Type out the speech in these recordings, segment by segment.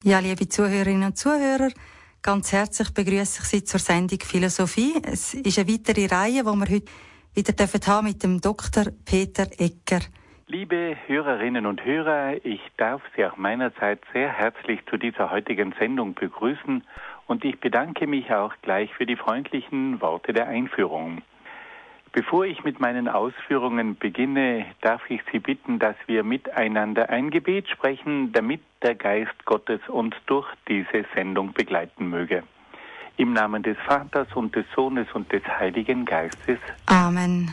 Ja, liebe Zuhörerinnen und Zuhörer, ganz herzlich begrüße ich Sie zur Sendung Philosophie. Es ist eine weitere Reihe, die wir heute wieder haben mit dem Dr. Peter Egger. Liebe Hörerinnen und Hörer, ich darf Sie auch meinerseits sehr herzlich zu dieser heutigen Sendung begrüßen und ich bedanke mich auch gleich für die freundlichen Worte der Einführung. Bevor ich mit meinen Ausführungen beginne, darf ich Sie bitten, dass wir miteinander ein Gebet sprechen, damit der Geist Gottes uns durch diese Sendung begleiten möge. Im Namen des Vaters und des Sohnes und des Heiligen Geistes. Amen.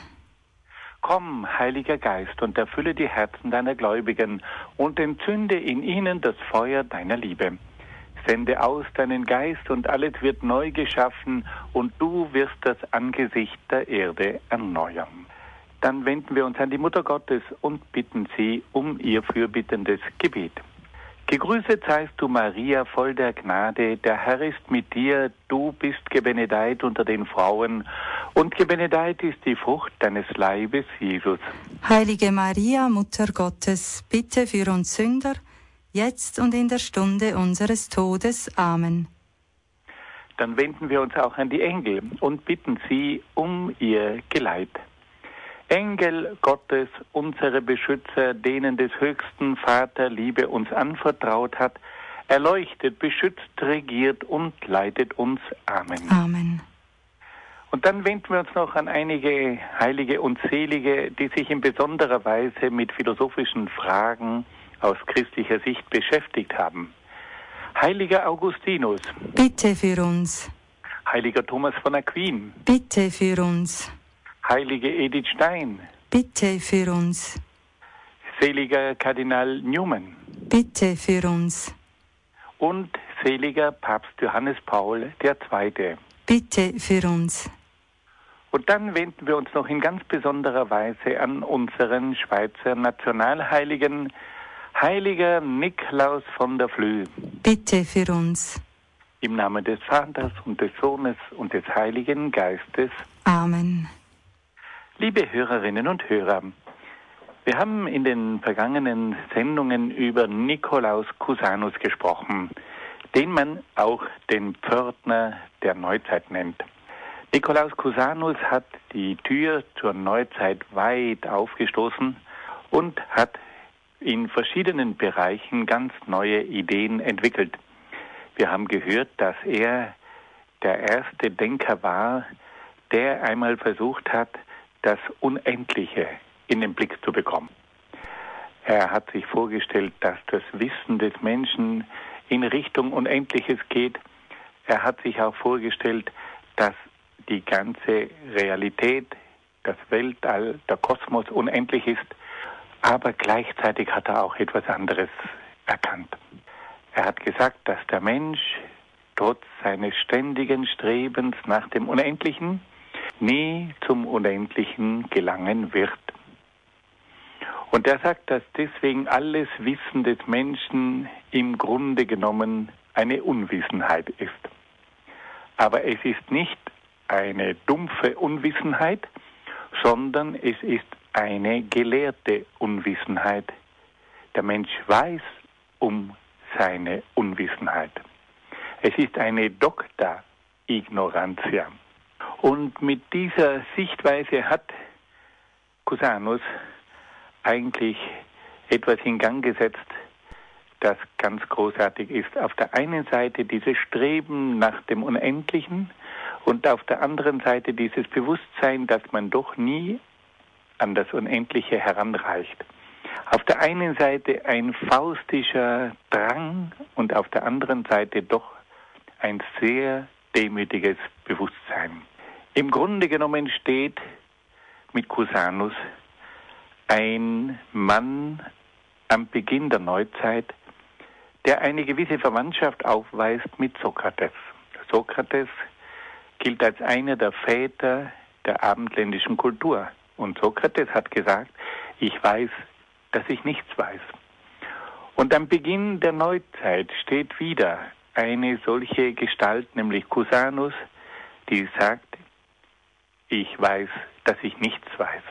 Komm, Heiliger Geist, und erfülle die Herzen deiner Gläubigen und entzünde in ihnen das Feuer deiner Liebe. Sende aus deinen Geist und alles wird neu geschaffen und du wirst das Angesicht der Erde erneuern. Dann wenden wir uns an die Mutter Gottes und bitten sie um ihr fürbittendes Gebet. Gegrüßet seist du, Maria, voll der Gnade, der Herr ist mit dir, du bist gebenedeit unter den Frauen und gebenedeit ist die Frucht deines Leibes, Jesus. Heilige Maria, Mutter Gottes, bitte für uns Sünder, jetzt und in der Stunde unseres Todes. Amen. Dann wenden wir uns auch an die Engel und bitten sie um ihr Geleit. Engel Gottes, unsere Beschützer, denen des höchsten Vater Liebe uns anvertraut hat, erleuchtet, beschützt, regiert und leitet uns. Amen. Amen. Und dann wenden wir uns noch an einige Heilige und Selige, die sich in besonderer Weise mit philosophischen Fragen aus christlicher Sicht beschäftigt haben. Heiliger Augustinus. Bitte für uns. Heiliger Thomas von Aquin. Bitte für uns. Heilige Edith Stein. Bitte für uns. Seliger Kardinal Newman. Bitte für uns. Und seliger Papst Johannes Paul II. Bitte für uns. Und dann wenden wir uns noch in ganz besonderer Weise an unseren Schweizer Nationalheiligen, Heiliger Nikolaus von der Flüe. Bitte für uns. Im Namen des Vaters und des Sohnes und des Heiligen Geistes. Amen. Liebe Hörerinnen und Hörer, wir haben in den vergangenen Sendungen über Nikolaus Cusanus gesprochen, den man auch den Pförtner der Neuzeit nennt. Nikolaus Cusanus hat die Tür zur Neuzeit weit aufgestoßen und hat in verschiedenen Bereichen ganz neue Ideen entwickelt. Wir haben gehört, dass er der erste Denker war, der einmal versucht hat, das Unendliche in den Blick zu bekommen. Er hat sich vorgestellt, dass das Wissen des Menschen in Richtung Unendliches geht. Er hat sich auch vorgestellt, dass die ganze Realität, das Weltall, der Kosmos unendlich ist. Aber gleichzeitig hat er auch etwas anderes erkannt. Er hat gesagt, dass der Mensch trotz seines ständigen Strebens nach dem Unendlichen nie zum Unendlichen gelangen wird. Und er sagt, dass deswegen alles Wissen des Menschen im Grunde genommen eine Unwissenheit ist. Aber es ist nicht eine dumpfe Unwissenheit, sondern es ist eine gelehrte Unwissenheit. Der Mensch weiß um seine Unwissenheit. Es ist eine Docta Ignorantia. Und mit dieser Sichtweise hat Cusanus eigentlich etwas in Gang gesetzt, das ganz großartig ist. Auf der einen Seite dieses Streben nach dem Unendlichen und auf der anderen Seite dieses Bewusstsein, dass man doch nie an das Unendliche heranreicht. Auf der einen Seite ein faustischer Drang und auf der anderen Seite doch ein sehr demütiges Bewusstsein. Im Grunde genommen steht mit Cusanus ein Mann am Beginn der Neuzeit, der eine gewisse Verwandtschaft aufweist mit Sokrates. Sokrates gilt als einer der Väter der abendländischen Kultur. Und Sokrates hat gesagt, ich weiß, dass ich nichts weiß. Und am Beginn der Neuzeit steht wieder eine solche Gestalt, nämlich Cusanus, die sagt, ich weiß, dass ich nichts weiß.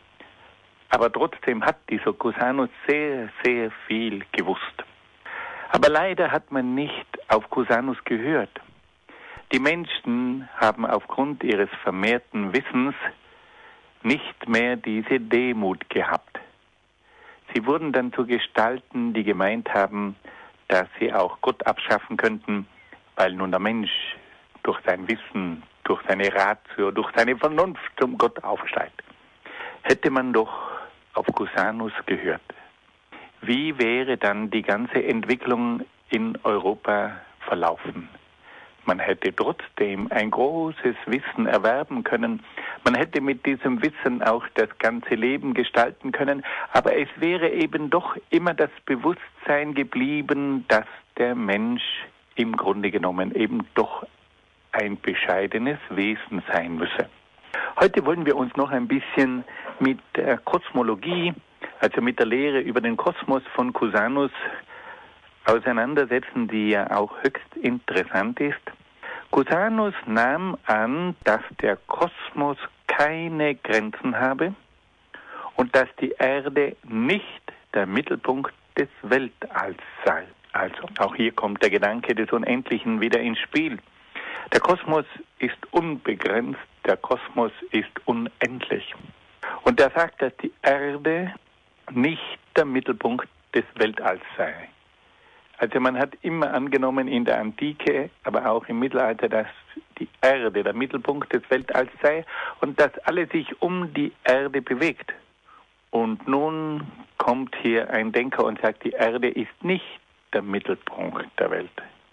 Aber trotzdem hat dieser Cusanus sehr, sehr viel gewusst. Aber leider hat man nicht auf Cusanus gehört. Die Menschen haben aufgrund ihres vermehrten Wissens nicht mehr diese Demut gehabt. Sie wurden dann zu Gestalten, die gemeint haben, dass sie auch Gott abschaffen könnten, weil nun der Mensch durch sein Wissen, durch seine Ratio, durch seine Vernunft zum Gott aufsteigt. Hätte man doch auf Cusanus gehört. Wie wäre dann die ganze Entwicklung in Europa verlaufen? Man hätte trotzdem ein großes Wissen erwerben können. Man hätte mit diesem Wissen auch das ganze Leben gestalten können. Aber es wäre eben doch immer das Bewusstsein geblieben, dass der Mensch im Grunde genommen eben doch ein bescheidenes Wesen sein müsse. Heute wollen wir uns noch ein bisschen mit der Kosmologie, also mit der Lehre über den Kosmos von Cusanus auseinandersetzen, die ja auch höchst interessant ist. Cusanus nahm an, dass der Kosmos keine Grenzen habe und dass die Erde nicht der Mittelpunkt des Weltalls sei. Also auch hier kommt der Gedanke des Unendlichen wieder ins Spiel. Der Kosmos ist unbegrenzt, der Kosmos ist unendlich. Und er sagt, dass die Erde nicht der Mittelpunkt des Weltalls sei. Also man hat immer angenommen in der Antike, aber auch im Mittelalter, dass die Erde der Mittelpunkt des Weltalls sei und dass alles sich um die Erde bewegt. Und nun kommt hier ein Denker und sagt, die Erde ist nicht der Mittelpunkt der Welt.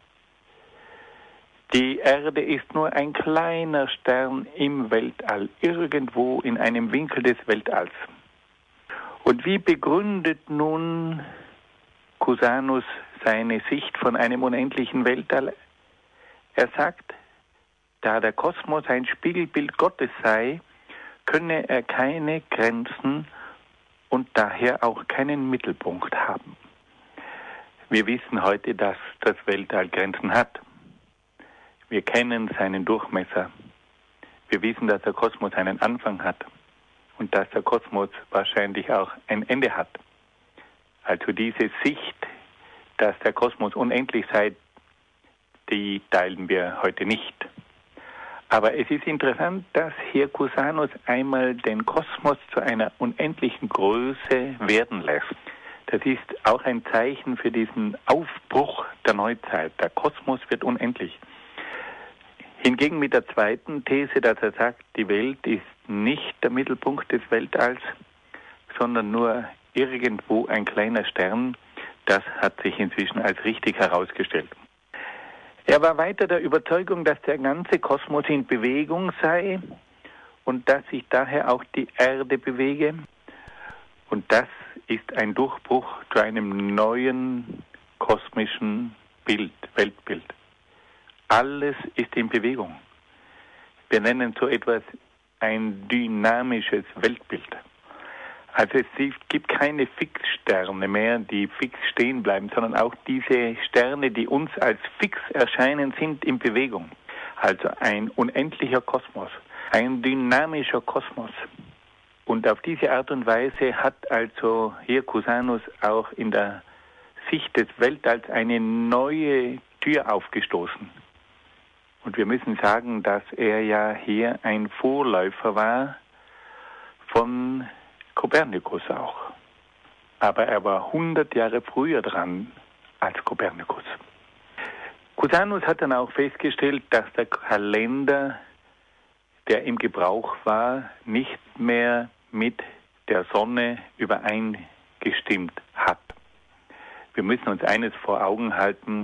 Die Erde ist nur ein kleiner Stern im Weltall, irgendwo in einem Winkel des Weltalls. Und wie begründet nun Cusanus seine Sicht von einem unendlichen Weltall? Er sagt, da der Kosmos ein Spiegelbild Gottes sei, könne er keine Grenzen und daher auch keinen Mittelpunkt haben. Wir wissen heute, dass das Weltall Grenzen hat. Wir kennen seinen Durchmesser. Wir wissen, dass der Kosmos einen Anfang hat und dass der Kosmos wahrscheinlich auch ein Ende hat. Also diese Sicht, dass der Kosmos unendlich sei, die teilen wir heute nicht. Aber es ist interessant, dass hier Cusanus einmal den Kosmos zu einer unendlichen Größe werden lässt. Das ist auch ein Zeichen für diesen Aufbruch der Neuzeit. Der Kosmos wird unendlich. Hingegen mit der zweiten These, dass er sagt, die Welt ist nicht der Mittelpunkt des Weltalls, sondern nur irgendwo ein kleiner Stern, das hat sich inzwischen als richtig herausgestellt. Er war weiter der Überzeugung, dass der ganze Kosmos in Bewegung sei und dass sich daher auch die Erde bewege. Und das ist ein Durchbruch zu einem neuen kosmischen Bild, Weltbild. Alles ist in Bewegung. Wir nennen so etwas ein dynamisches Weltbild. Also es gibt keine Fixsterne mehr, die fix stehen bleiben, sondern auch diese Sterne, die uns als fix erscheinen, sind in Bewegung. Also ein unendlicher Kosmos, ein dynamischer Kosmos. Und auf diese Art und Weise hat also hier Cusanus auch in der Sicht des Weltalls eine neue Tür aufgestoßen. Und wir müssen sagen, dass er ja hier ein Vorläufer war von Kopernikus auch. Aber er war 100 Jahre früher dran als Kopernikus. Cusanus hat dann auch festgestellt, dass der Kalender, der im Gebrauch war, nicht mehr mit der Sonne übereingestimmt hat. Wir müssen uns eines vor Augen halten,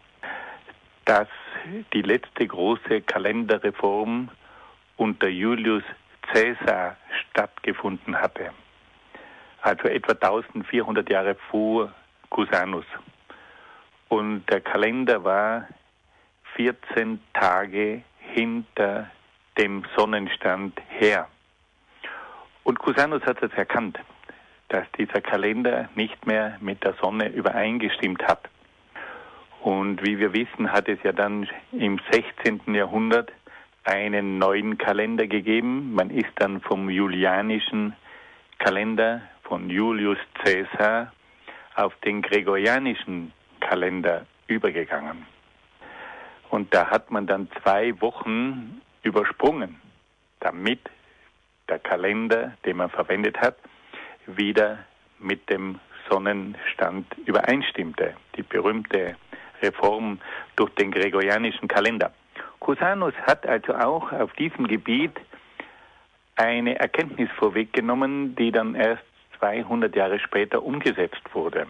dass die letzte große Kalenderreform unter Julius Caesar stattgefunden hatte. Also etwa 1400 Jahre vor Cusanus. Und der Kalender war 14 Tage hinter dem Sonnenstand her. Und Cusanus hat es erkannt, dass dieser Kalender nicht mehr mit der Sonne übereingestimmt hat. Und wie wir wissen, hat es ja dann im 16. Jahrhundert einen neuen Kalender gegeben. Man ist dann vom julianischen Kalender von Julius Caesar auf den gregorianischen Kalender übergegangen. Und da hat man dann 2 Wochen übersprungen, damit der Kalender, den man verwendet hat, wieder mit dem Sonnenstand übereinstimmte. Die berühmte Reform durch den gregorianischen Kalender. Cusanus hat also auch auf diesem Gebiet eine Erkenntnis vorweggenommen, die dann erst 200 Jahre später umgesetzt wurde.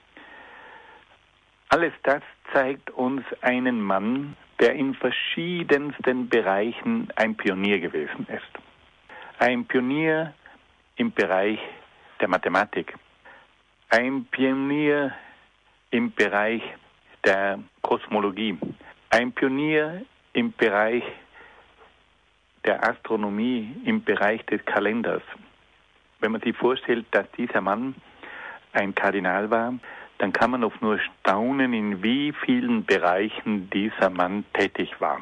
Alles das zeigt uns einen Mann, der in verschiedensten Bereichen ein Pionier gewesen ist. Ein Pionier im Bereich der Mathematik, ein Pionier im Bereich der Kosmologie, ein Pionier im Bereich der Astronomie, im Bereich des Kalenders. Wenn man sich vorstellt, dass dieser Mann ein Kardinal war, dann kann man oft nur staunen, in wie vielen Bereichen dieser Mann tätig war.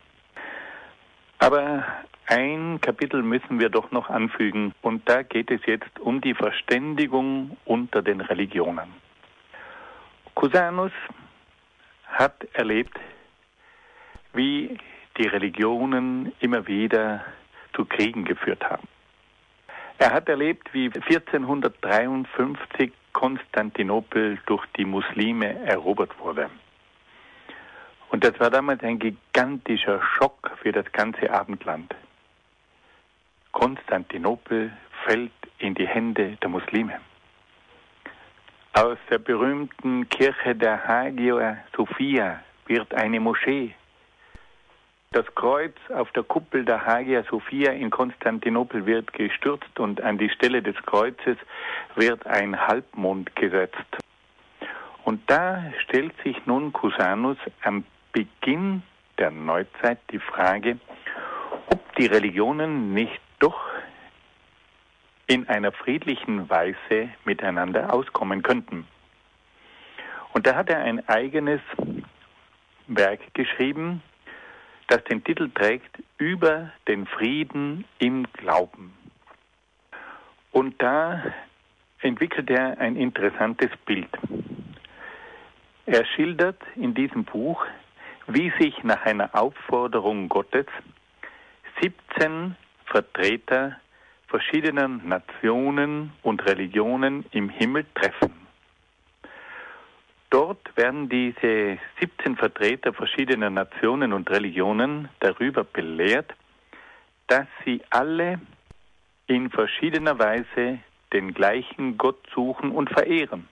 Aber ein Kapitel müssen wir doch noch anfügen, und da geht es jetzt um die Verständigung unter den Religionen. Cusanus hat erlebt, wie die Religionen immer wieder zu Kriegen geführt haben. Er hat erlebt, wie 1453 Konstantinopel durch die Muslime erobert wurde. Und das war damals ein gigantischer Schock für das ganze Abendland. Konstantinopel fällt in die Hände der Muslime. Aus der berühmten Kirche der Hagia Sophia wird eine Moschee. Das Kreuz auf der Kuppel der Hagia Sophia in Konstantinopel wird gestürzt und an die Stelle des Kreuzes wird ein Halbmond gesetzt. Und da stellt sich nun Cusanus am Beginn der Neuzeit die Frage, ob die Religionen nicht doch in einer friedlichen Weise miteinander auskommen könnten. Und da hat er ein eigenes Werk geschrieben, das den Titel trägt, Über den Frieden im Glauben. Und da entwickelt er ein interessantes Bild. Er schildert in diesem Buch, wie sich nach einer Aufforderung Gottes 17 Vertreter verschiedener Nationen und Religionen im Himmel treffen. Dort werden diese 17 Vertreter verschiedener Nationen und Religionen darüber belehrt, dass sie alle in verschiedener Weise den gleichen Gott suchen und verehren.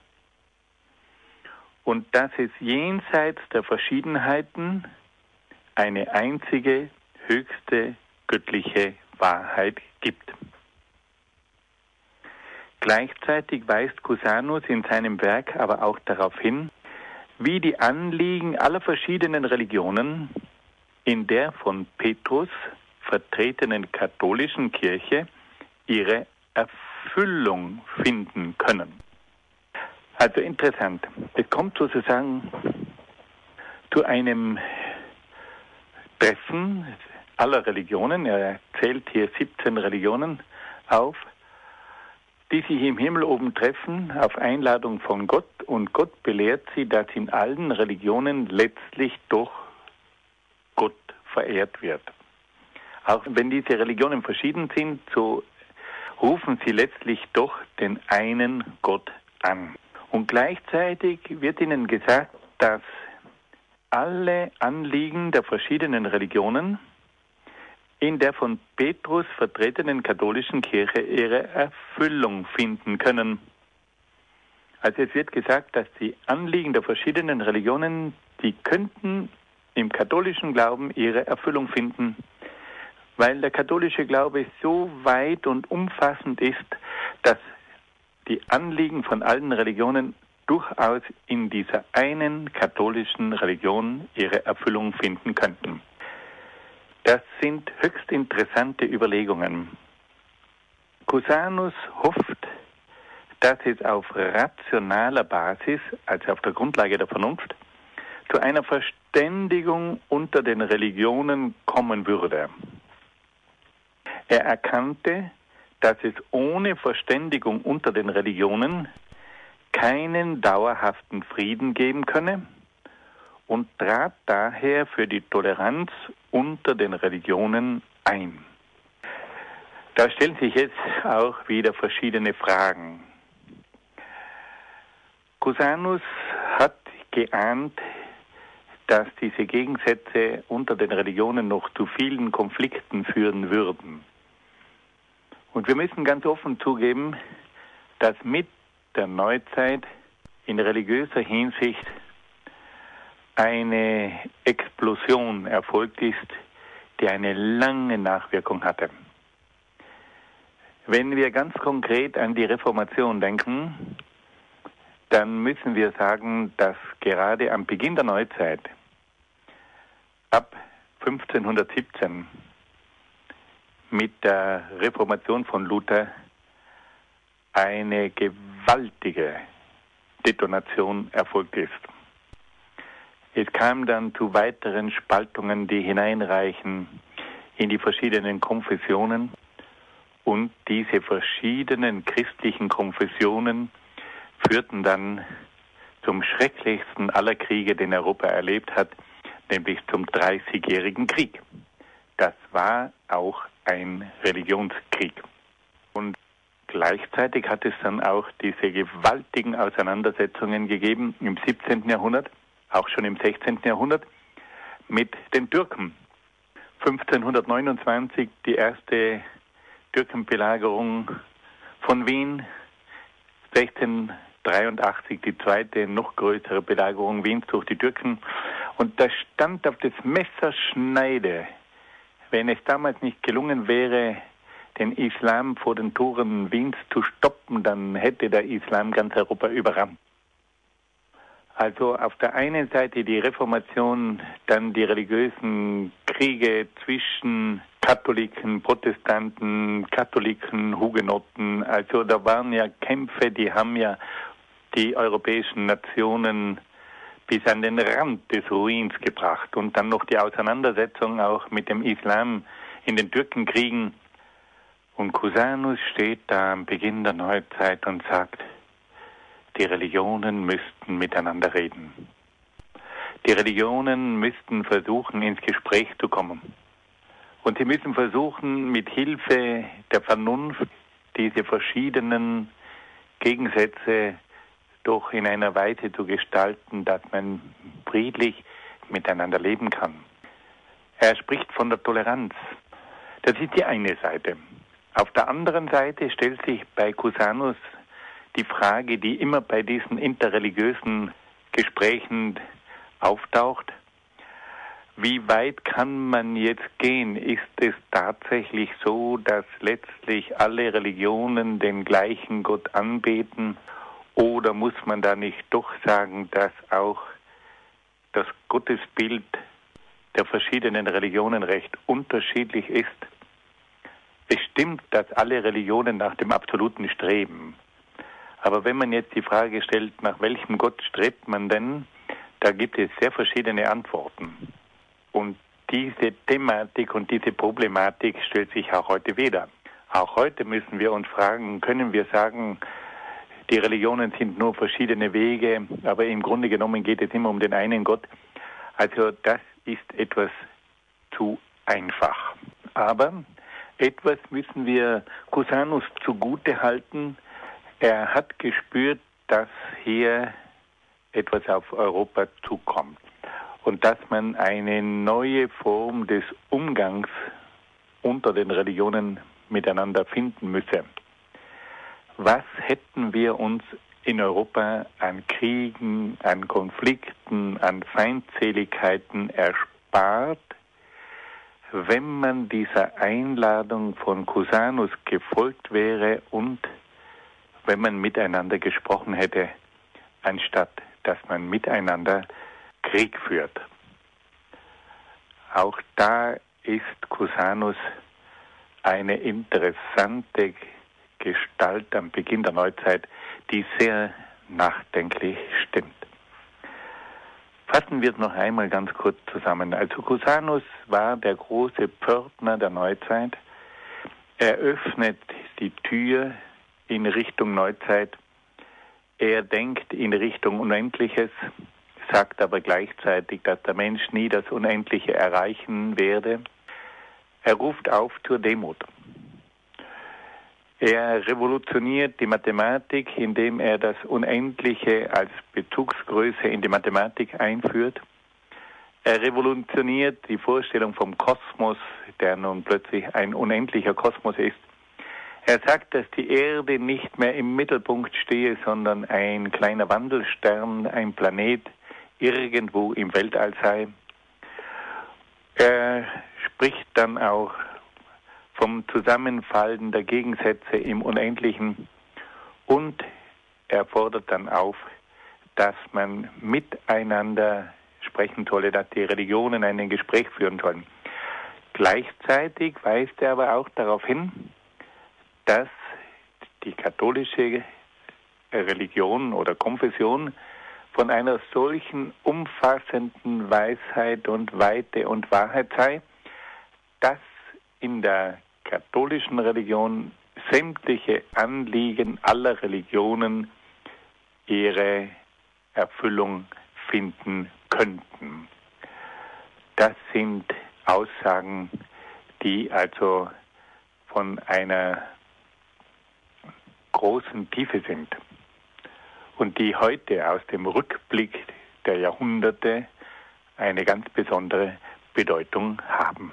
Und dass es jenseits der Verschiedenheiten eine einzige, höchste göttliche Wahrheit gibt. Gleichzeitig weist Cusanus in seinem Werk aber auch darauf hin, wie die Anliegen aller verschiedenen Religionen in der von Petrus vertretenen katholischen Kirche ihre Erfüllung finden können. Also interessant. Es kommt sozusagen zu einem Treffen aller Religionen. Er zählt hier 17 Religionen auf, die sich im Himmel oben treffen, auf Einladung von Gott, und Gott belehrt sie, dass in allen Religionen letztlich doch Gott verehrt wird. Auch wenn diese Religionen verschieden sind, so rufen sie letztlich doch den einen Gott an. Und gleichzeitig wird ihnen gesagt, dass alle Anliegen der verschiedenen Religionen in der von Petrus vertretenen katholischen Kirche ihre Erfüllung finden können. Also es wird gesagt, dass die Anliegen der verschiedenen Religionen, die könnten im katholischen Glauben ihre Erfüllung finden, weil der katholische Glaube so weit und umfassend ist, dass die Anliegen von allen Religionen durchaus in dieser einen katholischen Religion ihre Erfüllung finden könnten. Das sind höchst interessante Überlegungen. Cusanus hofft, dass es auf rationaler Basis, also auf der Grundlage der Vernunft, zu einer Verständigung unter den Religionen kommen würde. Er erkannte, dass es ohne Verständigung unter den Religionen keinen dauerhaften Frieden geben könne und trat daher für die Toleranz unter den Religionen ein. Da stellen sich jetzt auch wieder verschiedene Fragen. Cusanus hat geahnt, dass diese Gegensätze unter den Religionen noch zu vielen Konflikten führen würden. Und wir müssen ganz offen zugeben, dass mit der Neuzeit in religiöser Hinsicht eine Explosion erfolgt ist, die eine lange Nachwirkung hatte. Wenn wir ganz konkret an die Reformation denken, dann müssen wir sagen, dass gerade am Beginn der Neuzeit, ab 1517, mit der Reformation von Luther eine gewaltige Detonation erfolgt ist. Es kam dann zu weiteren Spaltungen, die hineinreichen in die verschiedenen Konfessionen, und diese verschiedenen christlichen Konfessionen führten dann zum schrecklichsten aller Kriege, den Europa erlebt hat, nämlich zum 30-jährigen Krieg. Das war auch ein Religionskrieg. Und gleichzeitig hat es dann auch diese gewaltigen Auseinandersetzungen gegeben im 17. Jahrhundert, auch schon im 16. Jahrhundert, mit den Türken. 1529 die erste Türkenbelagerung von Wien, 1683 die zweite, noch größere Belagerung Wiens durch die Türken. Und das stand auf das Messerschneide. Wenn es damals nicht gelungen wäre, den Islam vor den Toren Wiens zu stoppen, dann hätte der Islam ganz Europa überrannt. Also auf der einen Seite die Reformation, dann die religiösen Kriege zwischen Katholiken, Protestanten, Katholiken, Hugenotten. Also da waren ja Kämpfe, die haben ja die europäischen Nationen bis an den Rand des Ruins gebracht. Und dann noch die Auseinandersetzung auch mit dem Islam in den Türkenkriegen. Und Cusanus steht da am Beginn der Neuzeit und sagt, die Religionen müssten miteinander reden. Die Religionen müssten versuchen, ins Gespräch zu kommen. Und sie müssen versuchen, mit Hilfe der Vernunft diese verschiedenen Gegensätze doch in einer Weise zu gestalten, dass man friedlich miteinander leben kann. Er spricht von der Toleranz. Das ist die eine Seite. Auf der anderen Seite stellt sich bei Cusanus die Frage, die immer bei diesen interreligiösen Gesprächen auftaucht: Wie weit kann man jetzt gehen? Ist es tatsächlich so, dass letztlich alle Religionen den gleichen Gott anbeten? Oder muss man da nicht doch sagen, dass auch das Gottesbild der verschiedenen Religionen recht unterschiedlich ist? Es stimmt, dass alle Religionen nach dem Absoluten streben. Aber wenn man jetzt die Frage stellt, nach welchem Gott strebt man denn, da gibt es sehr verschiedene Antworten. Und diese Thematik und diese Problematik stellt sich auch heute wieder. Auch heute müssen wir uns fragen, können wir sagen, die Religionen sind nur verschiedene Wege, aber im Grunde genommen geht es immer um den einen Gott. Also das ist etwas zu einfach. Aber etwas müssen wir Cusanus zugute halten. Er hat gespürt, dass hier etwas auf Europa zukommt und dass man eine neue Form des Umgangs unter den Religionen miteinander finden müsse. Was hätten wir uns in Europa an Kriegen, an Konflikten, an Feindseligkeiten erspart, wenn man dieser Einladung von Cusanus gefolgt wäre und wenn man miteinander gesprochen hätte, anstatt dass man miteinander Krieg führt. Auch da ist Cusanus eine interessante Gestalt am Beginn der Neuzeit, die sehr nachdenklich stimmt. Fassen wir es noch einmal ganz kurz zusammen. Also Cusanus war der große Pförtner der Neuzeit. Er öffnet die Tür in Richtung Neuzeit. Er denkt in Richtung Unendliches, sagt aber gleichzeitig, dass der Mensch nie das Unendliche erreichen werde. Er ruft auf zur Demut. Er revolutioniert die Mathematik, indem er das Unendliche als Bezugsgröße in die Mathematik einführt. Er revolutioniert die Vorstellung vom Kosmos, der nun plötzlich ein unendlicher Kosmos ist. Er sagt, dass die Erde nicht mehr im Mittelpunkt stehe, sondern ein kleiner Wandelstern, ein Planet irgendwo im Weltall sei. Er spricht dann auch vom Zusammenfallen der Gegensätze im Unendlichen und er fordert dann auf, dass man miteinander sprechen solle, dass die Religionen ein Gespräch führen sollen. Gleichzeitig weist er aber auch darauf hin, dass die katholische Religion oder Konfession von einer solchen umfassenden Weisheit und Weite und Wahrheit sei, dass in der katholischen Religion sämtliche Anliegen aller Religionen ihre Erfüllung finden könnten. Das sind Aussagen, die also von einer großen Tiefe sind und die heute aus dem Rückblick der Jahrhunderte eine ganz besondere Bedeutung haben.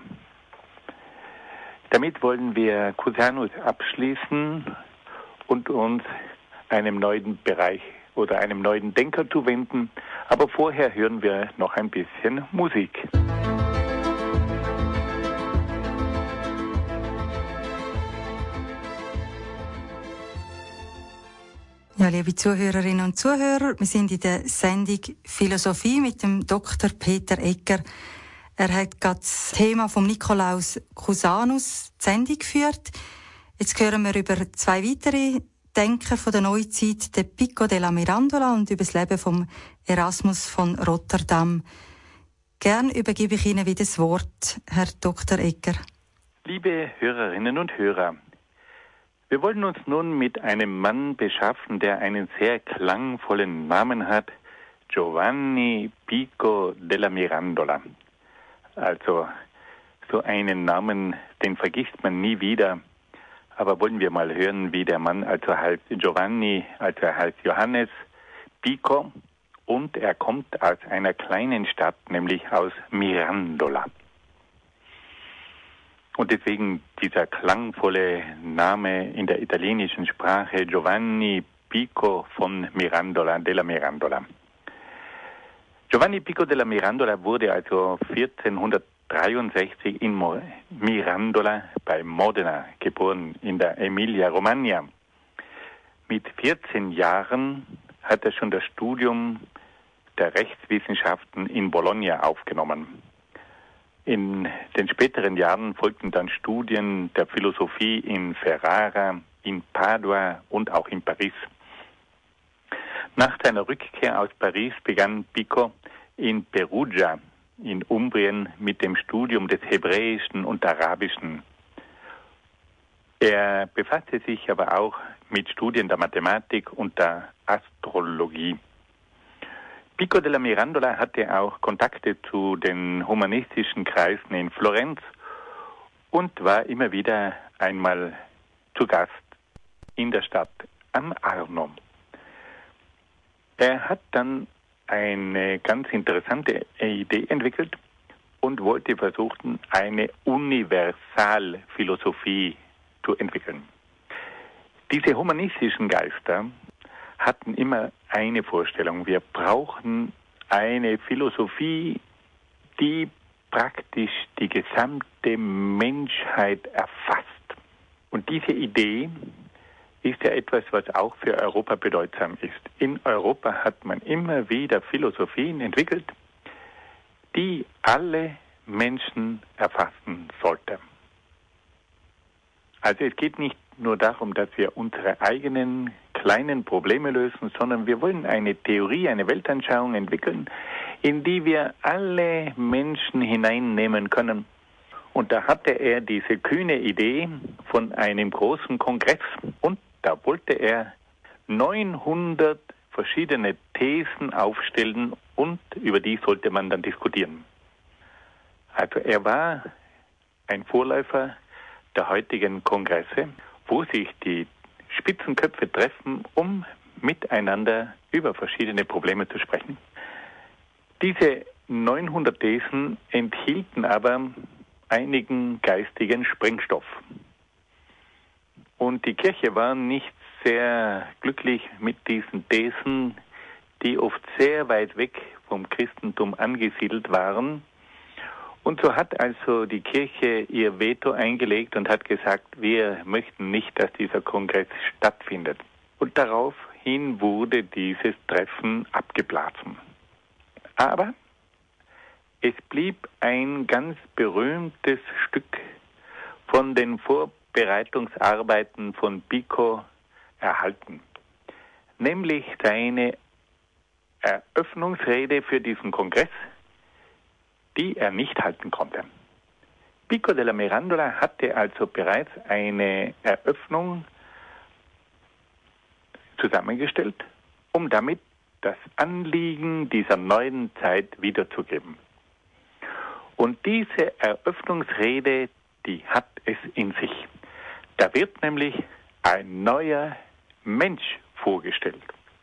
Damit wollen wir Cusanus abschließen und uns einem neuen Bereich oder einem neuen Denker zuwenden. Aber vorher hören wir noch ein bisschen Musik. Ja, liebe Zuhörerinnen und Zuhörer, wir sind in der Sendung Philosophie mit dem Dr. Peter Egger. Er hat gerade das Thema von Nikolaus Cusanus die Sendung geführt. Jetzt hören wir über zwei weitere Denker von der Neuzeit, den Pico della Mirandola und über das Leben von Erasmus von Rotterdam. Gern übergebe ich Ihnen wieder das Wort, Herr Dr. Egger. Liebe Hörerinnen und Hörer, wir wollen uns nun mit einem Mann beschaffen, der einen sehr klangvollen Namen hat, Giovanni Pico della Mirandola. Also so einen Namen, den vergisst man nie wieder. Aber wollen wir mal hören, wie der Mann also heißt Giovanni, also er heißt Johannes Pico und er kommt aus einer kleinen Stadt, nämlich aus Mirandola. Und deswegen dieser klangvolle Name in der italienischen Sprache Giovanni Pico von Mirandola, della Mirandola. Giovanni Pico della Mirandola wurde also 1463 in Mirandola bei Modena geboren, in der Emilia-Romagna. Mit 14 Jahren hat er schon das Studium der Rechtswissenschaften in Bologna aufgenommen. In den späteren Jahren folgten dann Studien der Philosophie in Ferrara, in Padua und auch in Paris. Nach seiner Rückkehr aus Paris begann Pico in Perugia, in Umbrien, mit dem Studium des Hebräischen und Arabischen. Er befasste sich aber auch mit Studien der Mathematik und der Astrologie. Pico della Mirandola hatte auch Kontakte zu den humanistischen Kreisen in Florenz und war immer wieder einmal zu Gast in der Stadt am Arno. Er hat dann eine ganz interessante Idee entwickelt und wollte versuchen, eine Universalphilosophie zu entwickeln. Diese humanistischen Geister hatten immer eine Vorstellung. Wir brauchen eine Philosophie, die praktisch die gesamte Menschheit erfasst. Und diese Idee ist ja etwas, was auch für Europa bedeutsam ist. In Europa hat man immer wieder Philosophien entwickelt, die alle Menschen erfassen sollten. Also es geht nicht nur darum, dass wir unsere eigenen kleinen Probleme lösen, sondern wir wollen eine Theorie, eine Weltanschauung entwickeln, in die wir alle Menschen hineinnehmen können. Und da hatte er diese kühne Idee von einem großen Kongress und da wollte er 900 verschiedene Thesen aufstellen und über die sollte man dann diskutieren. Also er war ein Vorläufer der heutigen Kongresse, wo sich die Spitzenköpfe treffen, um miteinander über verschiedene Probleme zu sprechen. Diese 900 Thesen enthielten aber einigen geistigen Sprengstoff. Und die Kirche war nicht sehr glücklich mit diesen Thesen, die oft sehr weit weg vom Christentum angesiedelt waren. Und so hat also die Kirche ihr Veto eingelegt und hat gesagt, wir möchten nicht, dass dieser Kongress stattfindet. Und daraufhin wurde dieses Treffen abgeblasen. Aber es blieb ein ganz berühmtes Stück von den Vorbereitungsarbeiten von Pico erhalten, nämlich seine Eröffnungsrede für diesen Kongress, die er nicht halten konnte. Pico della Mirandola hatte also bereits eine Eröffnung zusammengestellt, um damit das Anliegen dieser neuen Zeit wiederzugeben. Und diese Eröffnungsrede, die hat es in sich. Da wird nämlich ein neuer Mensch vorgestellt.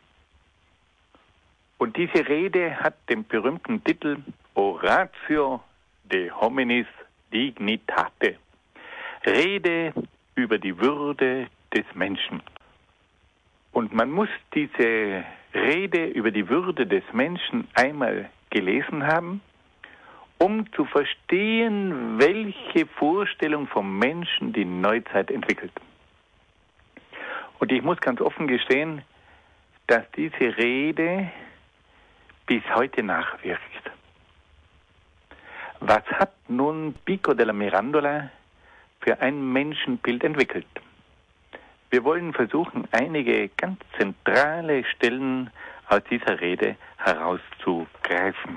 Und diese Rede hat den berühmten Titel Oratio de Hominis Dignitate. Rede über die Würde des Menschen. Und man muss diese Rede über die Würde des Menschen einmal gelesen haben, um zu verstehen, welche Vorstellung vom Menschen die Neuzeit entwickelt. Und ich muss ganz offen gestehen, dass diese Rede bis heute nachwirkt. Was hat nun Pico della Mirandola für ein Menschenbild entwickelt? Wir wollen versuchen, einige ganz zentrale Stellen aus dieser Rede herauszugreifen.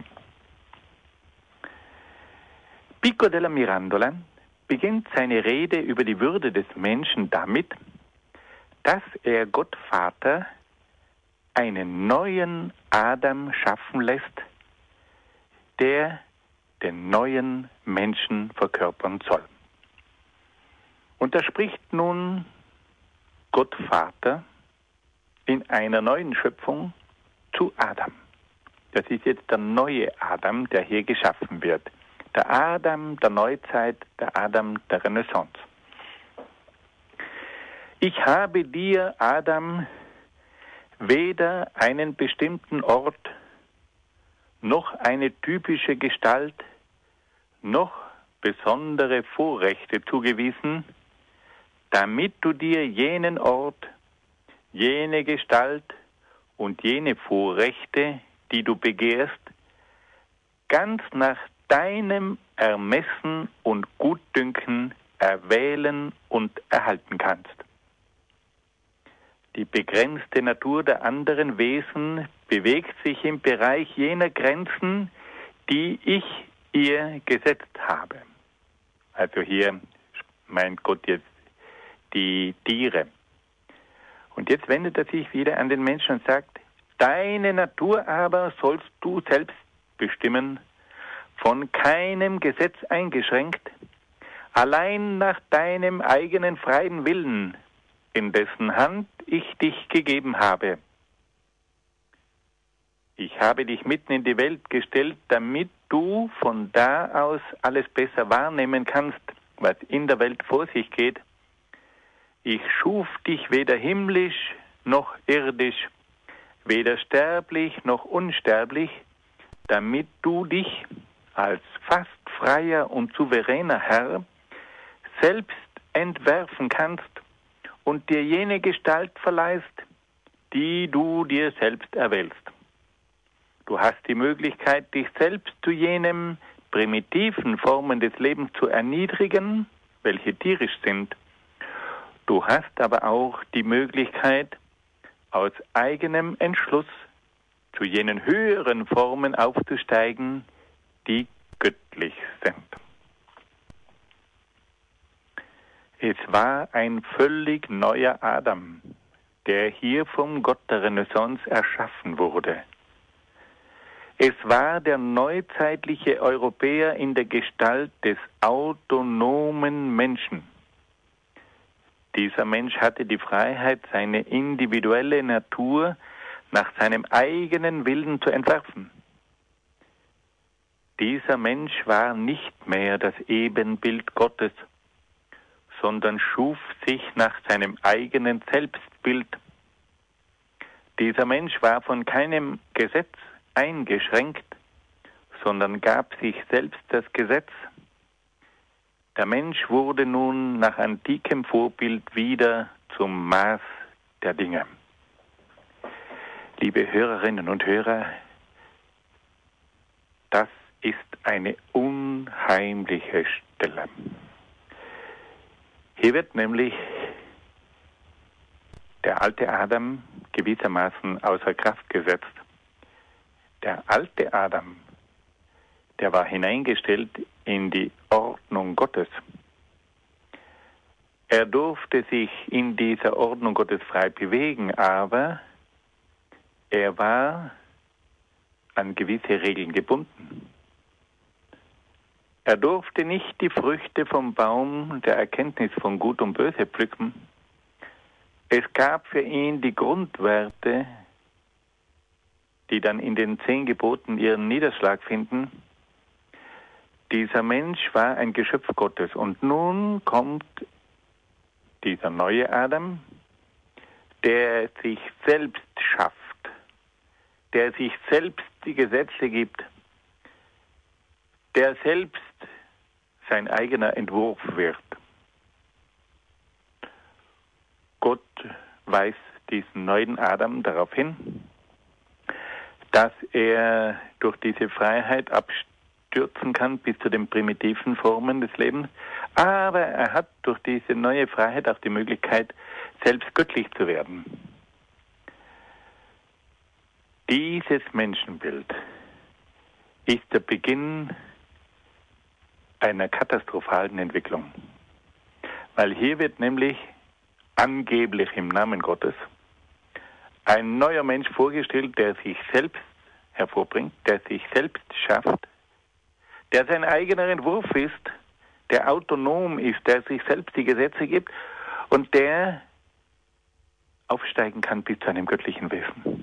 Pico della Mirandola beginnt seine Rede über die Würde des Menschen damit, dass er Gott Vater einen neuen Adam schaffen lässt, der den neuen Menschen verkörpern soll. Und da spricht nun Gott Vater in einer neuen Schöpfung zu Adam. Das ist jetzt der neue Adam, der hier geschaffen wird. Der Adam der Neuzeit, der Adam der Renaissance. Ich habe dir, Adam, weder einen bestimmten Ort, noch eine typische Gestalt, noch besondere Vorrechte zugewiesen, damit du dir jenen Ort, jene Gestalt und jene Vorrechte, die du begehrst, ganz nach deinem Ermessen und Gutdünken erwählen und erhalten kannst. Die begrenzte Natur der anderen Wesen bewegt sich im Bereich jener Grenzen, die ich ihr gesetzt habe. Also hier meint Gott jetzt die Tiere. Und jetzt wendet er sich wieder an den Menschen und sagt, deine Natur aber sollst du selbst bestimmen, von keinem Gesetz eingeschränkt, allein nach deinem eigenen freien Willen, in dessen Hand ich dich gegeben habe. Ich habe dich mitten in die Welt gestellt, damit du von da aus alles besser wahrnehmen kannst, was in der Welt vor sich geht. Ich schuf dich weder himmlisch noch irdisch, weder sterblich noch unsterblich, damit du dich als fast freier und souveräner Herr selbst entwerfen kannst und dir jene Gestalt verleihst, die du dir selbst erwählst. Du hast die Möglichkeit, dich selbst zu jenen primitiven Formen des Lebens zu erniedrigen, welche tierisch sind. Du hast aber auch die Möglichkeit, aus eigenem Entschluss zu jenen höheren Formen aufzusteigen, die göttlich sind. Es war ein völlig neuer Adam, der hier vom Gott der Renaissance erschaffen wurde. Es war der neuzeitliche Europäer in der Gestalt des autonomen Menschen. Dieser Mensch hatte die Freiheit, seine individuelle Natur nach seinem eigenen Willen zu entwerfen. Dieser Mensch war nicht mehr das Ebenbild Gottes, sondern schuf sich nach seinem eigenen Selbstbild. Dieser Mensch war von keinem Gesetz eingeschränkt, sondern gab sich selbst das Gesetz. Der Mensch wurde nun nach antikem Vorbild wieder zum Maß der Dinge. Liebe Hörerinnen und Hörer, das ist eine unheimliche Stelle. Hier wird nämlich der alte Adam gewissermaßen außer Kraft gesetzt. Der alte Adam, der war hineingestellt in die Ordnung Gottes. Er durfte sich in dieser Ordnung Gottes frei bewegen, aber er war an gewisse Regeln gebunden. Er durfte nicht die Früchte vom Baum der Erkenntnis von Gut und Böse pflücken. Es gab für ihn die Grundwerte, die dann in den 10 Geboten ihren Niederschlag finden. Dieser Mensch war ein Geschöpf Gottes und nun kommt dieser neue Adam, der sich selbst schafft, der sich selbst die Gesetze gibt, der selbst sein eigener Entwurf wird. Gott weist diesen neuen Adam darauf hin, dass er durch diese Freiheit abstürzen kann bis zu den primitiven Formen des Lebens, aber er hat durch diese neue Freiheit auch die Möglichkeit, selbst göttlich zu werden. Dieses Menschenbild ist der Beginn einer katastrophalen Entwicklung, weil hier wird nämlich angeblich im Namen Gottes ein neuer Mensch vorgestellt, der sich selbst hervorbringt, der sich selbst schafft, der sein eigener Entwurf ist, der autonom ist, der sich selbst die Gesetze gibt und der aufsteigen kann bis zu einem göttlichen Wesen.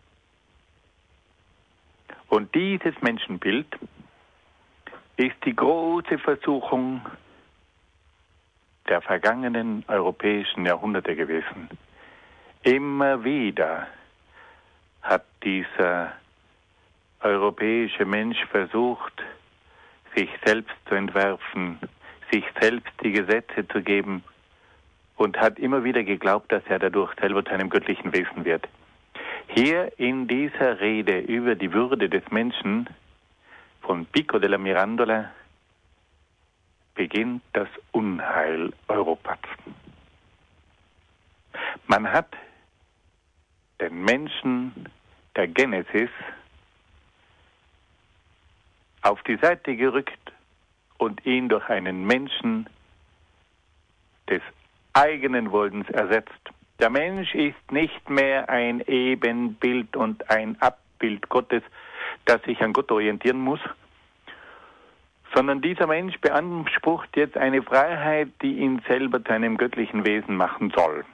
Und dieses Menschenbild ist die große Versuchung der vergangenen europäischen Jahrhunderte gewesen. Immer wieder hat dieser europäische Mensch versucht, sich selbst zu entwerfen, sich selbst die Gesetze zu geben und hat immer wieder geglaubt, dass er dadurch selber zu einem göttlichen Wesen wird. Hier in dieser Rede über die Würde des Menschen von Pico della Mirandola beginnt das Unheil Europas. Man hat den Menschen der Genesis auf die Seite gerückt und ihn durch einen Menschen des eigenen Wollens ersetzt. Der Mensch ist nicht mehr ein Ebenbild und ein Abbild Gottes, das sich an Gott orientieren muss, sondern dieser Mensch beansprucht jetzt eine Freiheit, die ihn selber zu einem göttlichen Wesen machen soll.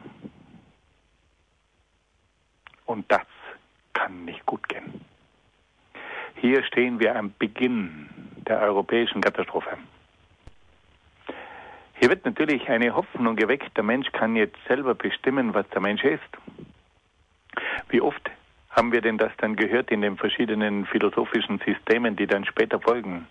Und das kann nicht gut gehen. Hier stehen wir am Beginn der europäischen Katastrophe. Hier wird natürlich eine Hoffnung geweckt, der Mensch kann jetzt selber bestimmen, was der Mensch ist. Wie oft haben wir denn das dann gehört in den verschiedenen philosophischen Systemen, die dann später folgen?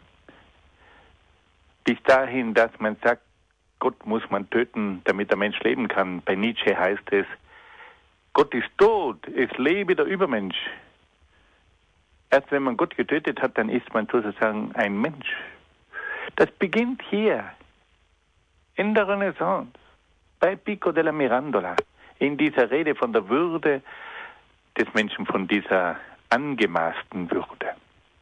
Bis dahin, dass man sagt, Gott muss man töten, damit der Mensch leben kann. Bei Nietzsche heißt es, Gott ist tot, es lebe der Übermensch. Erst wenn man Gott getötet hat, dann ist man sozusagen ein Mensch. Das beginnt hier, in der Renaissance, bei Pico della Mirandola, in dieser Rede von der Würde des Menschen, von dieser angemaßten Würde.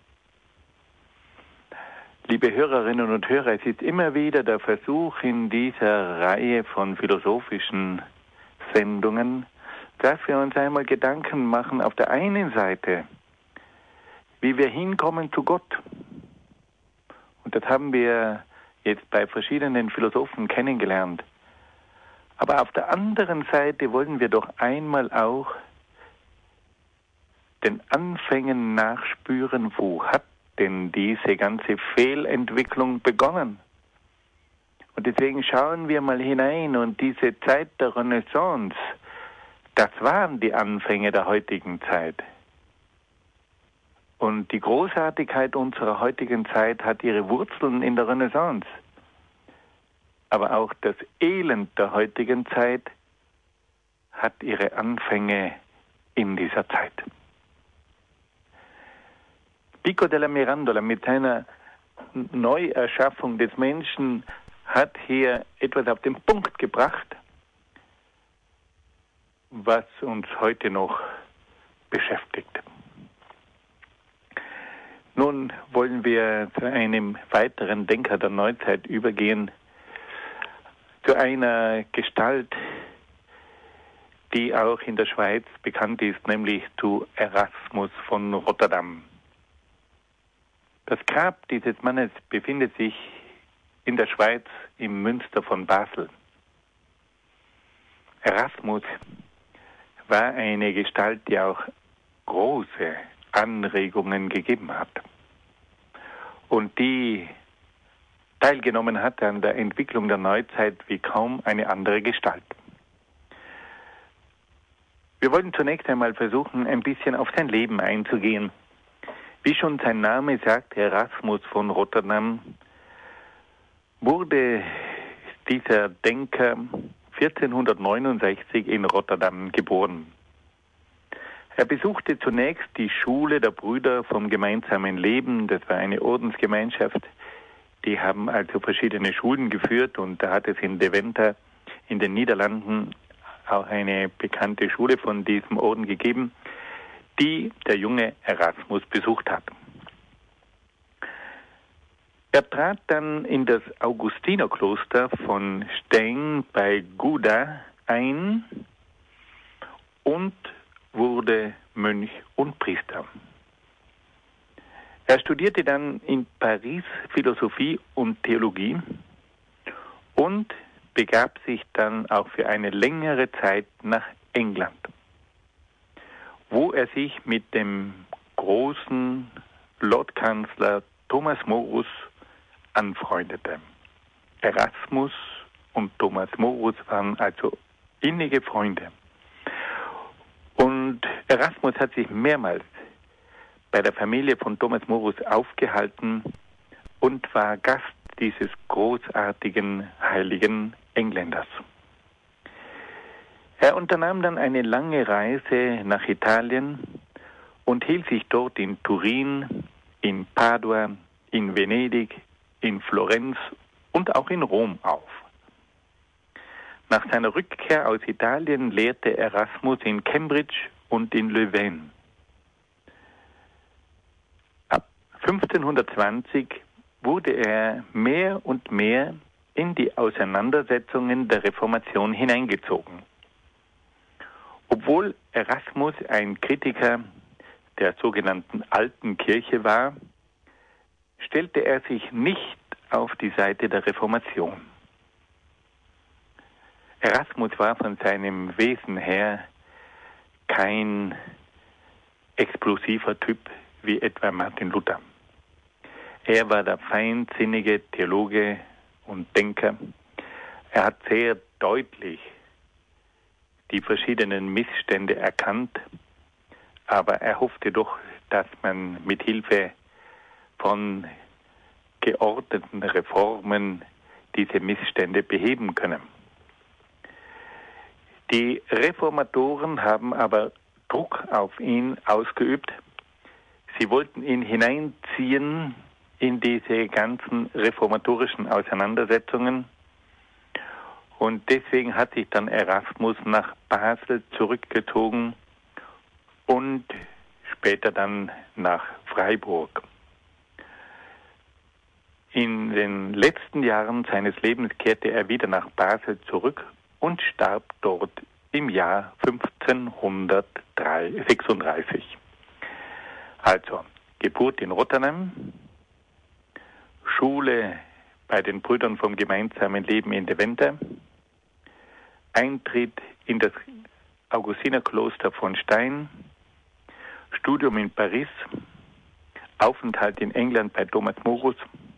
Liebe Hörerinnen und Hörer, es ist immer wieder der Versuch in dieser Reihe von philosophischen Sendungen, dass wir uns einmal Gedanken machen auf der einen Seite, wie wir hinkommen zu Gott. Und das haben wir jetzt bei verschiedenen Philosophen kennengelernt. Aber auf der anderen Seite wollen wir doch einmal auch den Anfängen nachspüren, wo hat denn diese ganze Fehlentwicklung begonnen? Und deswegen schauen wir mal hinein und diese Zeit der Renaissance, das waren die Anfänge der heutigen Zeit. Und die Großartigkeit unserer heutigen Zeit hat ihre Wurzeln in der Renaissance. Aber auch das Elend der heutigen Zeit hat ihre Anfänge in dieser Zeit. Pico della Mirandola mit seiner Neuerschaffung des Menschen hat hier etwas auf den Punkt gebracht, was uns heute noch beschäftigt. Nun wollen wir zu einem weiteren Denker der Neuzeit übergehen, zu einer Gestalt, die auch in der Schweiz bekannt ist, nämlich zu Erasmus von Rotterdam. Das Grab dieses Mannes befindet sich in der Schweiz im Münster von Basel. Erasmus war eine Gestalt, die auch große Anregungen gegeben hat und die teilgenommen hat an der Entwicklung der Neuzeit wie kaum eine andere Gestalt. Wir wollen zunächst einmal versuchen, ein bisschen auf sein Leben einzugehen. Wie schon sein Name sagt, Erasmus von Rotterdam, wurde dieser Denker 1469 in Rotterdam geboren. Er besuchte zunächst die Schule der Brüder vom gemeinsamen Leben. Das war eine Ordensgemeinschaft. Die haben also verschiedene Schulen geführt und da hat es in Deventer in den Niederlanden auch eine bekannte Schule von diesem Orden gegeben, die der junge Erasmus besucht hat. Er trat dann in das Augustinerkloster von Stein bei Gouda ein und wurde Mönch und Priester. Er studierte dann in Paris Philosophie und Theologie und begab sich dann auch für eine längere Zeit nach England, wo er sich mit dem großen Lordkanzler Thomas Morus anfreundete. Erasmus und Thomas Morus waren also innige Freunde. Und Erasmus hat sich mehrmals bei der Familie von Thomas Morus aufgehalten und war Gast dieses großartigen heiligen Engländers. Er unternahm dann eine lange Reise nach Italien und hielt sich dort in Turin, in Padua, in Venedig, in Florenz und auch in Rom auf. Nach seiner Rückkehr aus Italien lehrte Erasmus in Cambridge und in Louvain. Ab 1520 wurde er mehr und mehr in die Auseinandersetzungen der Reformation hineingezogen. Obwohl Erasmus ein Kritiker der sogenannten Alten Kirche war, stellte er sich nicht auf die Seite der Reformation. Erasmus war von seinem Wesen her kein explosiver Typ wie etwa Martin Luther. Er war der feinsinnige Theologe und Denker. Er hat sehr deutlich die verschiedenen Missstände erkannt, aber er hoffte doch, dass man mit Hilfe von geordneten Reformen diese Missstände beheben könne. Die Reformatoren haben aber Druck auf ihn ausgeübt. Sie wollten ihn hineinziehen in diese ganzen reformatorischen Auseinandersetzungen. Und deswegen hat sich dann Erasmus nach Basel zurückgezogen und später dann nach Freiburg. In den letzten Jahren seines Lebens kehrte er wieder nach Basel zurück und starb dort im Jahr 1536. Also Geburt in Rotterdam, Schule bei den Brüdern vom gemeinsamen Leben in Deventer, Eintritt in das Augustinerkloster von Stein, Studium in Paris, Aufenthalt in England bei Thomas Morus,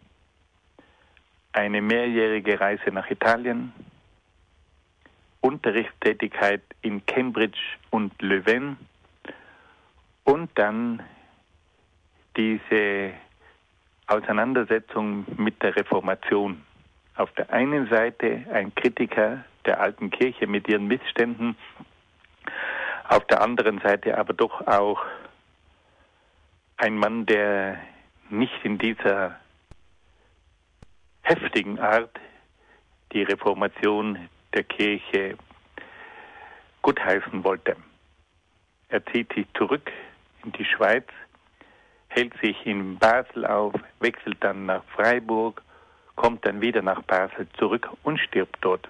eine mehrjährige Reise nach Italien, Unterrichtstätigkeit in Cambridge und Leuven und dann diese Auseinandersetzung mit der Reformation. Auf der einen Seite ein Kritiker der alten Kirche mit ihren Missständen, auf der anderen Seite aber doch auch ein Mann, der nicht in dieser heftigen Art die Reformation der Kirche gutheißen wollte. Er zieht sich zurück in die Schweiz, hält sich in Basel auf, wechselt dann nach Freiburg, kommt dann wieder nach Basel zurück und stirbt dort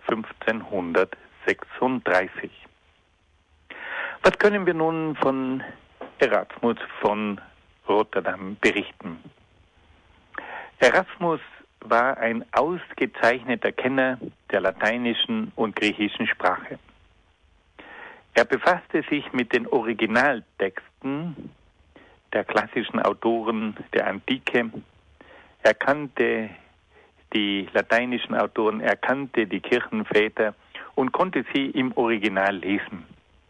1536. Was können wir nun von Erasmus von Rotterdam berichten? Erasmus war ein ausgezeichneter Kenner der lateinischen und griechischen Sprache. Er befasste sich mit den Originaltexten der klassischen Autoren der Antike. Er kannte die lateinischen Autoren, er kannte die Kirchenväter und konnte sie im Original lesen.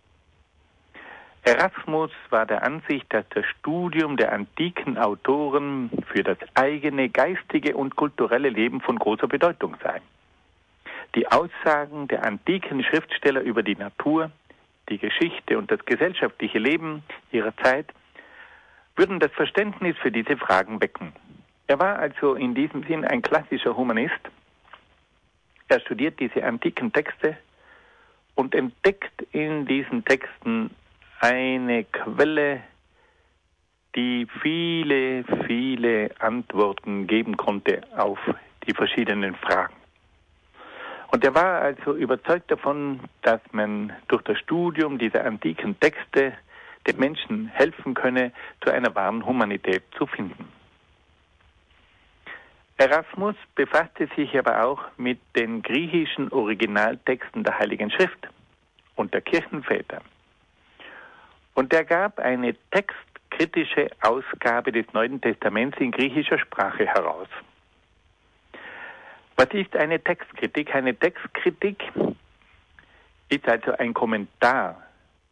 Erasmus war der Ansicht, dass das Studium der antiken Autoren für das eigene geistige und kulturelle Leben von großer Bedeutung sei. Die Aussagen der antiken Schriftsteller über die Natur, die Geschichte und das gesellschaftliche Leben ihrer Zeit würden das Verständnis für diese Fragen wecken. Er war also in diesem Sinn ein klassischer Humanist. Er studiert diese antiken Texte und entdeckt in diesen Texten eine Quelle, die viele, viele Antworten geben konnte auf die verschiedenen Fragen. Und er war also überzeugt davon, dass man durch das Studium dieser antiken Texte den Menschen helfen könne, zu einer wahren Humanität zu finden. Erasmus befasste sich aber auch mit den griechischen Originaltexten der Heiligen Schrift und der Kirchenväter. Und er gab eine textkritische Ausgabe des Neuen Testaments in griechischer Sprache heraus. Was ist eine Textkritik? Eine Textkritik ist also ein Kommentar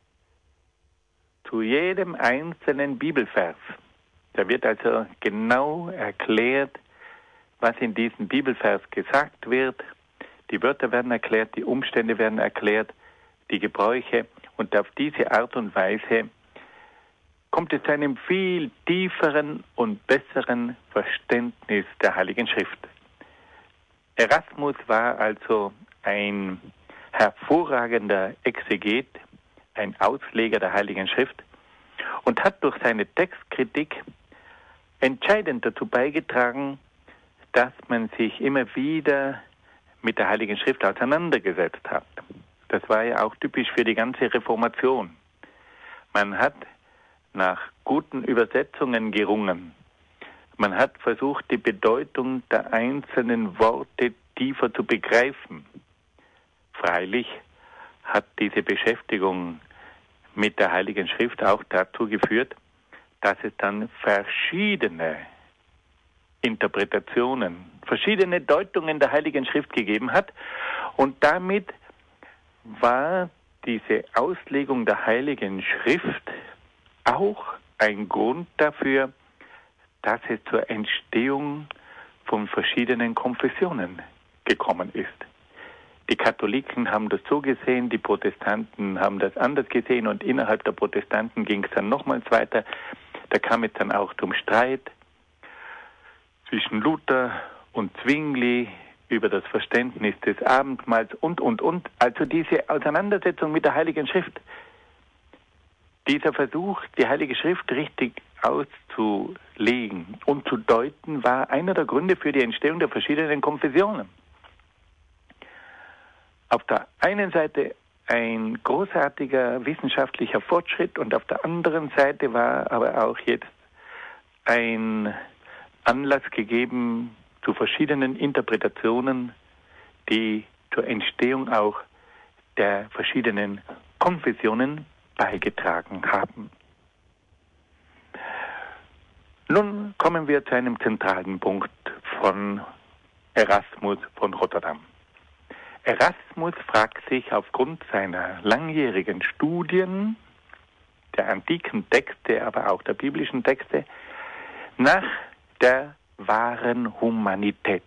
zu jedem einzelnen Bibelvers. Da wird also genau erklärt, was in diesem Bibelvers gesagt wird. Die Wörter werden erklärt, die Umstände werden erklärt, die Gebräuche. Und auf diese Art und Weise kommt es zu einem viel tieferen und besseren Verständnis der Heiligen Schrift. Erasmus war also ein hervorragender Exeget, ein Ausleger der Heiligen Schrift und hat durch seine Textkritik entscheidend dazu beigetragen, dass man sich immer wieder mit der Heiligen Schrift auseinandergesetzt hat. Das war ja auch typisch für die ganze Reformation. Man hat nach guten Übersetzungen gerungen. Man hat versucht, die Bedeutung der einzelnen Worte tiefer zu begreifen. Freilich hat diese Beschäftigung mit der Heiligen Schrift auch dazu geführt, dass es dann verschiedene Interpretationen, verschiedene Deutungen der Heiligen Schrift gegeben hat. Und damit war diese Auslegung der Heiligen Schrift auch ein Grund dafür, dass es zur Entstehung von verschiedenen Konfessionen gekommen ist. Die Katholiken haben das so gesehen, die Protestanten haben das anders gesehen und innerhalb der Protestanten ging es dann nochmals weiter. Da kam es dann auch zum Streit zwischen Luther und Zwingli über das Verständnis des Abendmahls und. Also diese Auseinandersetzung mit der Heiligen Schrift, dieser Versuch, die Heilige Schrift richtig auszulegen und zu deuten, war einer der Gründe für die Entstehung der verschiedenen Konfessionen. Auf der einen Seite ein großartiger wissenschaftlicher Fortschritt und auf der anderen Seite war aber auch jetzt ein Anlass gegeben zu verschiedenen Interpretationen, die zur Entstehung auch der verschiedenen Konfessionen beigetragen haben. Nun kommen wir zu einem zentralen Punkt von Erasmus von Rotterdam. Erasmus fragt sich aufgrund seiner langjährigen Studien der antiken Texte, aber auch der biblischen Texte, nach der wahren Humanität.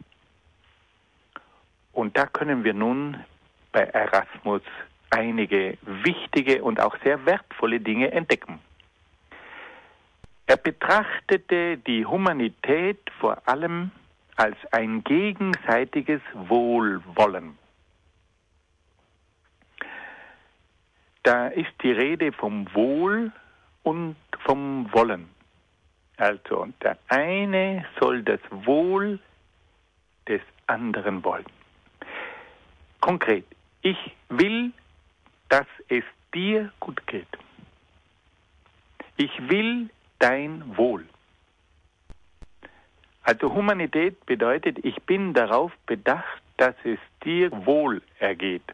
Und da können wir nun bei Erasmus einige wichtige und auch sehr wertvolle Dinge entdecken. Er betrachtete die Humanität vor allem als ein gegenseitiges Wohlwollen. Da ist die Rede vom Wohl und vom Wollen. Also der eine soll das Wohl des anderen wollen. Konkret, ich will, dass es dir gut geht. Ich will dein Wohl. Also Humanität bedeutet, ich bin darauf bedacht, dass es dir wohl ergeht.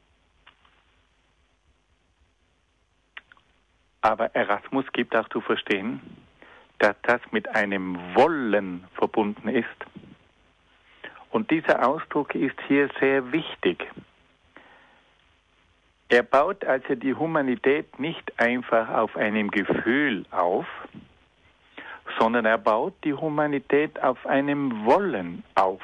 Aber Erasmus gibt auch zu verstehen, dass das mit einem Wollen verbunden ist. Und dieser Ausdruck ist hier sehr wichtig. Er baut also die Humanität nicht einfach auf einem Gefühl auf, sondern er baut die Humanität auf einem Wollen auf.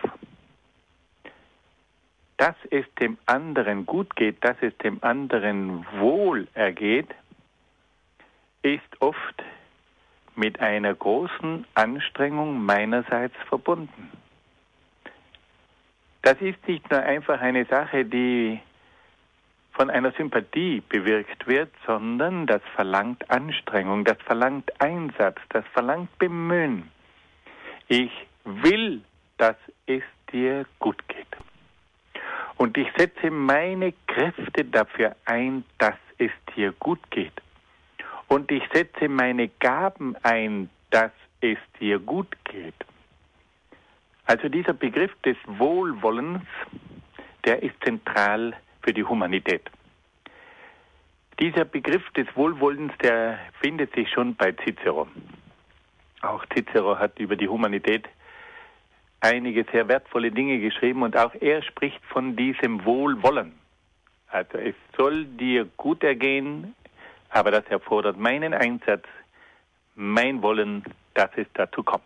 Dass es dem anderen gut geht, dass es dem anderen wohl ergeht, ist oft mit einer großen Anstrengung meinerseits verbunden. Das ist nicht nur einfach eine Sache, die von einer Sympathie bewirkt wird, sondern das verlangt Anstrengung, das verlangt Einsatz, das verlangt Bemühen. Ich will, dass es dir gut geht. Und ich setze meine Kräfte dafür ein, dass es dir gut geht. Und ich setze meine Gaben ein, dass es dir gut geht. Also dieser Begriff des Wohlwollens, der ist zentral für die Humanität. Dieser Begriff des Wohlwollens, der findet sich schon bei Cicero. Auch Cicero hat über die Humanität einige sehr wertvolle Dinge geschrieben und auch er spricht von diesem Wohlwollen. Also es soll dir gut ergehen, aber das erfordert meinen Einsatz, mein Wollen, dass es dazu kommt.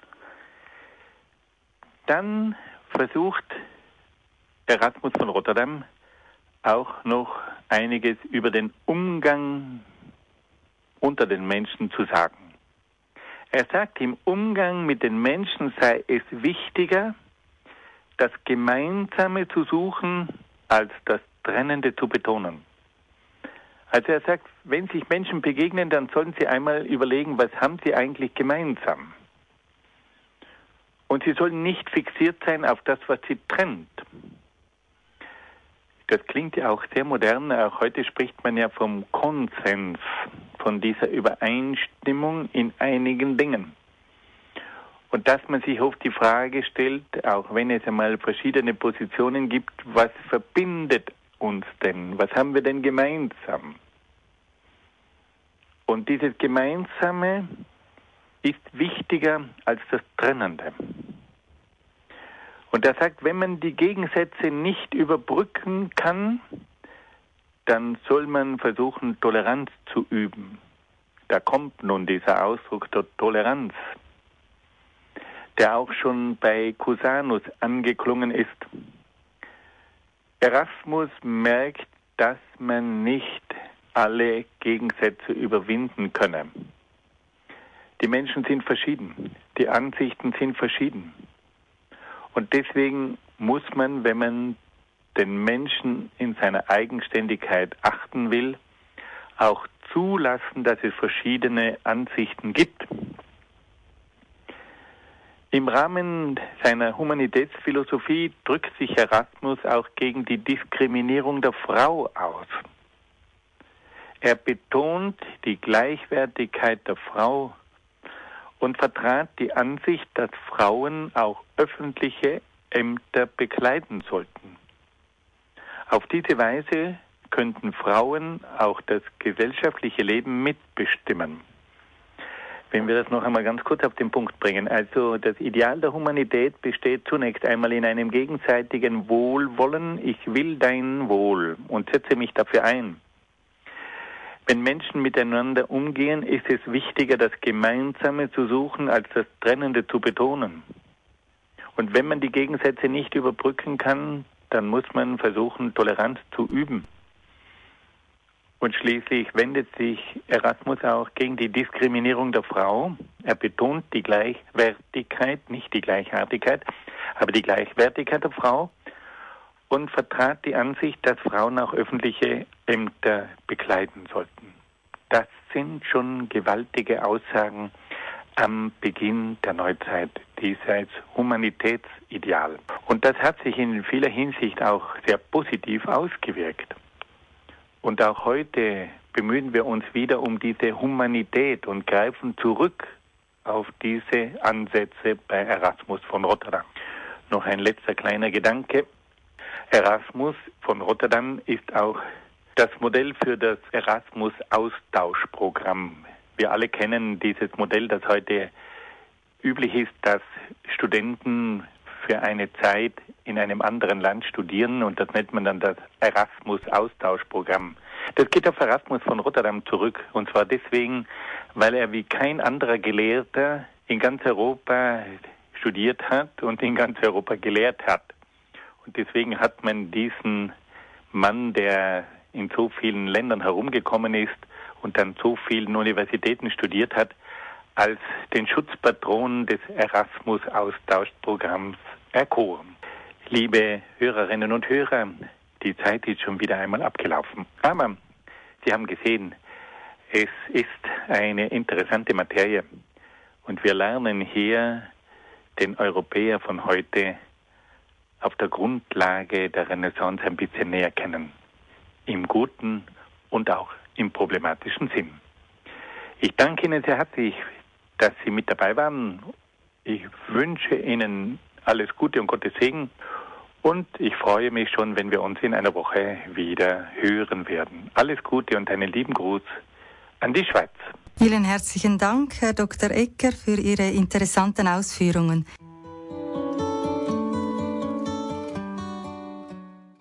Dann versucht Erasmus von Rotterdam auch noch einiges über den Umgang unter den Menschen zu sagen. Er sagt, im Umgang mit den Menschen sei es wichtiger, das Gemeinsame zu suchen, als das Trennende zu betonen. Also er sagt, wenn sich Menschen begegnen, dann sollen sie einmal überlegen, was haben sie eigentlich gemeinsam. Und sie sollen nicht fixiert sein auf das, was sie trennt. Das klingt ja auch sehr modern. Auch heute spricht man ja vom Konsens, von dieser Übereinstimmung in einigen Dingen. Und dass man sich oft die Frage stellt, auch wenn es einmal verschiedene Positionen gibt, was verbindet uns denn? Was haben wir denn gemeinsam? Und dieses Gemeinsame ist wichtiger als das Trennende. Und er sagt, wenn man die Gegensätze nicht überbrücken kann, dann soll man versuchen, Toleranz zu üben. Da kommt nun dieser Ausdruck der Toleranz, der auch schon bei Cusanus angeklungen ist. Erasmus merkt, dass man nicht alle Gegensätze überwinden könne. Die Menschen sind verschieden, die Ansichten sind verschieden. Und deswegen muss man, wenn man den Menschen in seiner Eigenständigkeit achten will, auch zulassen, dass es verschiedene Ansichten gibt. Im Rahmen seiner Humanitätsphilosophie drückt sich Erasmus auch gegen die Diskriminierung der Frau aus. Er betont die Gleichwertigkeit der Frau und vertrat die Ansicht, dass Frauen auch öffentliche Ämter bekleiden sollten. Auf diese Weise könnten Frauen auch das gesellschaftliche Leben mitbestimmen. Wenn wir das noch einmal ganz kurz auf den Punkt bringen. Also das Ideal der Humanität besteht zunächst einmal in einem gegenseitigen Wohlwollen. Ich will dein Wohl und setze mich dafür ein. Wenn Menschen miteinander umgehen, ist es wichtiger, das Gemeinsame zu suchen, als das Trennende zu betonen. Und wenn man die Gegensätze nicht überbrücken kann, dann muss man versuchen, Toleranz zu üben. Und schließlich wendet sich Erasmus auch gegen die Diskriminierung der Frau. Er betont die Gleichwertigkeit, nicht die Gleichartigkeit, aber die Gleichwertigkeit der Frau und vertrat die Ansicht, dass Frauen auch öffentliche Ämter bekleiden sollten. Das sind schon gewaltige Aussagen am Beginn der Neuzeit, dieses Humanitätsideal. Und das hat sich in vieler Hinsicht auch sehr positiv ausgewirkt. Und auch heute bemühen wir uns wieder um diese Humanität und greifen zurück auf diese Ansätze bei Erasmus von Rotterdam. Noch ein letzter kleiner Gedanke. Erasmus von Rotterdam ist auch das Modell für das Erasmus-Austauschprogramm. Wir alle kennen dieses Modell, das heute üblich ist, dass Studenten für eine Zeit in einem anderen Land studieren und das nennt man dann das Erasmus-Austauschprogramm. Das geht auf Erasmus von Rotterdam zurück und zwar deswegen, weil er wie kein anderer Gelehrter in ganz Europa studiert hat und in ganz Europa gelehrt hat. Und deswegen hat man diesen Mann, der in so vielen Ländern herumgekommen ist und an so vielen Universitäten studiert hat, als den Schutzpatron des Erasmus-Austauschprogramms erkoren. Liebe Hörerinnen und Hörer, die Zeit ist schon wieder einmal abgelaufen. Aber Sie haben gesehen, es ist eine interessante Materie und wir lernen hier den Europäer von heute auf der Grundlage der Renaissance ein bisschen näher kennen. Im guten und auch im problematischen Sinn. Ich danke Ihnen sehr herzlich, dass Sie mit dabei waren. Ich wünsche Ihnen alles Gute und Gottes Segen. Und ich freue mich schon, wenn wir uns in einer Woche wieder hören werden. Alles Gute und einen lieben Gruß an die Schweiz. Vielen herzlichen Dank, Herr Dr. Ecker, für Ihre interessanten Ausführungen.